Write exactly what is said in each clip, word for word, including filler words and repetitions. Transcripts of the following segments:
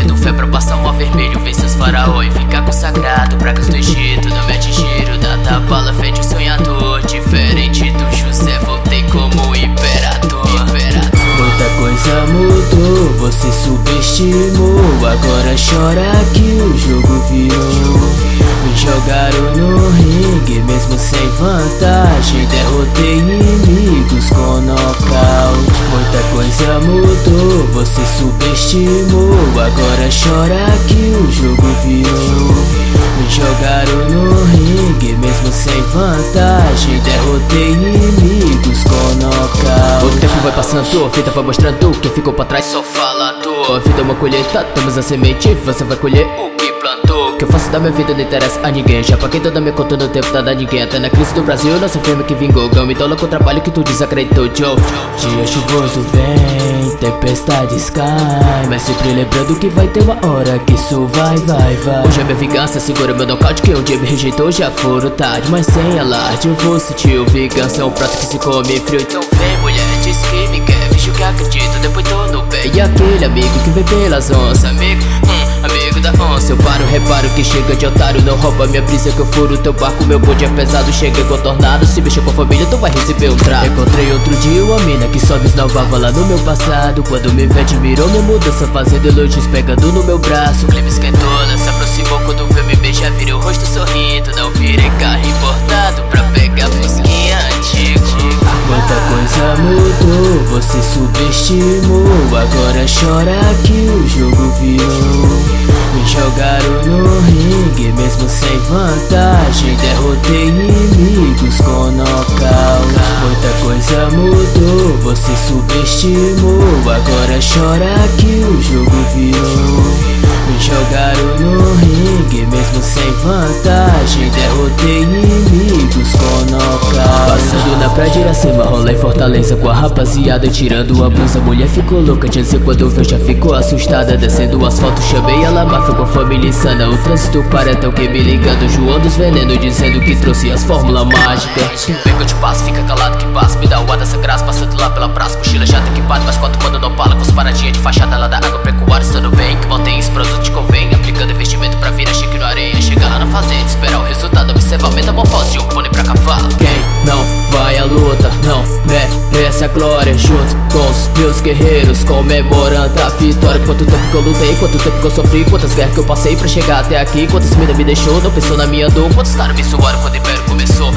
tendo fé pra passar um vermelho, vencer os faraó e ficar consagrado. Pragas do Egito não me atingiram, da bala fede o sonhador. Diferente do José, voltei como imperador. Imperador. Muita coisa mudou, você subestimou. Agora chora que o jogo virou. Me jogaram no ringue, mesmo sem vantagem. Derrotei inimigos com nocaute. Muita coisa mudou, você subestimou. Agora chora que o jogo virou. Me jogaram no ringue, mesmo sem vantagem. Derrotei inimigos com nocaute. O tempo vai passando, a vida vai mostrando. Quem ficou pra trás só falador. A vida é uma colheita, temos a semente, você vai colher o que plantou. O que eu faço da minha vida não interessa a ninguém. Já paguei toda minha conta no tempo, nada a ninguém. Até na crise do Brasil, nossa firma que vingou. Ganho me dólar com o trabalho que tu desacreditou, Joe. Dia chuvoso vem, tempestades caem, mas sempre lembrando que vai ter uma hora que isso vai, vai, vai. Hoje é minha vingança, segura meu nocaute. Que um dia me rejeitou, já foram tarde, mas sem alarde eu vou sentir. Vingança é um prato que se come frio. Então vem mulher, diz que me quer, finge que acredito, depois tô no pé. E aquele amigo que vem pelas onças, amigo, hum, amigo da onça. Eu paro, reparo que chega de otário, não rouba minha brisa que eu furo teu barco. Meu bonde é pesado, chega igual tornado. Se mexer com a família, tu vai receber um trato. Encontrei outro dia uma mina que só me esnovava lá no meu passado. Quando me vê admirou minha mudança, fazendo elogios, pegando no meu braço. O clima esquentou, ela se aproximou, quando veio me beijar, virei o rosto sorrindo. Não virei carro importado pra pegar fusquinha antigo. Muita coisa mudou, você subestimou. Agora chora que o jogo virou. Me jogaram no ringue, mesmo sem vantagem. Derrotei inimigos com nocaute. Muita coisa mudou, você subestimou. Agora chora que o jogo virou. Me jogaram no ringue, mesmo sem vantagem. Derrotei inimigos com nocaute. Passando na praia de Iracema, rolê em Fortaleza com a rapaziada, tirando a blusa. A mulher ficou louca, de dizer quando veio já ficou assustada. Descendo o asfalto, chamei ela máfia com a família insana. O trânsito para tão que me ligando, João dos Veneno, dizendo que trouxe as fórmulas mágicas. Vem que eu te passo, fica calado que passa. Me dá o ar dessa graça, passando lá pela praça. Mochila chata que bate, mas quatro quando não pala. Com as paradinhas de fachada lá da água pecuária, estando bem. Que mantém esse produto te convém, aplicando investimento pra virar chique no areia. Chegar lá na fazenda, esperar o resultado, observar a metamorfose, um pônei pra cavalo. Quem não vai à luta, não merece a glória. Junto com os meus guerreiros, comemorando a vitória. Quanto tempo que eu lutei, quanto tempo que eu sofri, quantas guerras que eu passei pra chegar até aqui. Quantas minas me deixou, não pensou na minha dor. Quantos caras me suaram quando o império começou.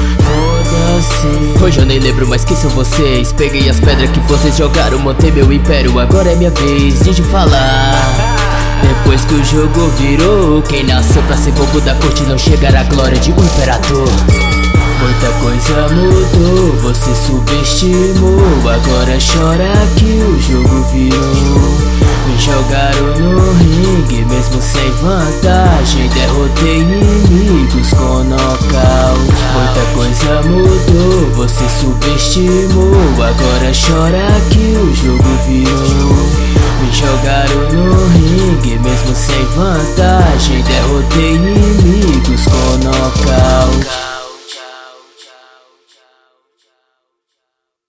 Foda-se, hoje eu nem lembro mais quem são vocês. Peguei as pedras que vocês jogaram, montei meu império. Agora é minha vez de falar. Depois que o jogo virou, quem nasceu pra ser bobo da corte não chegará à glória de um imperador. Muita coisa mudou, você subestimou. Agora chora que o jogo virou. Me jogaram no ringue, mesmo sem vantagem. Derrotei inimigos com nocaute. Muita coisa mudou, você subestimou. Agora chora que o jogo virou. Me jogaram no ringue, mesmo sem vantagem. Derrotei inimigos com nocaute.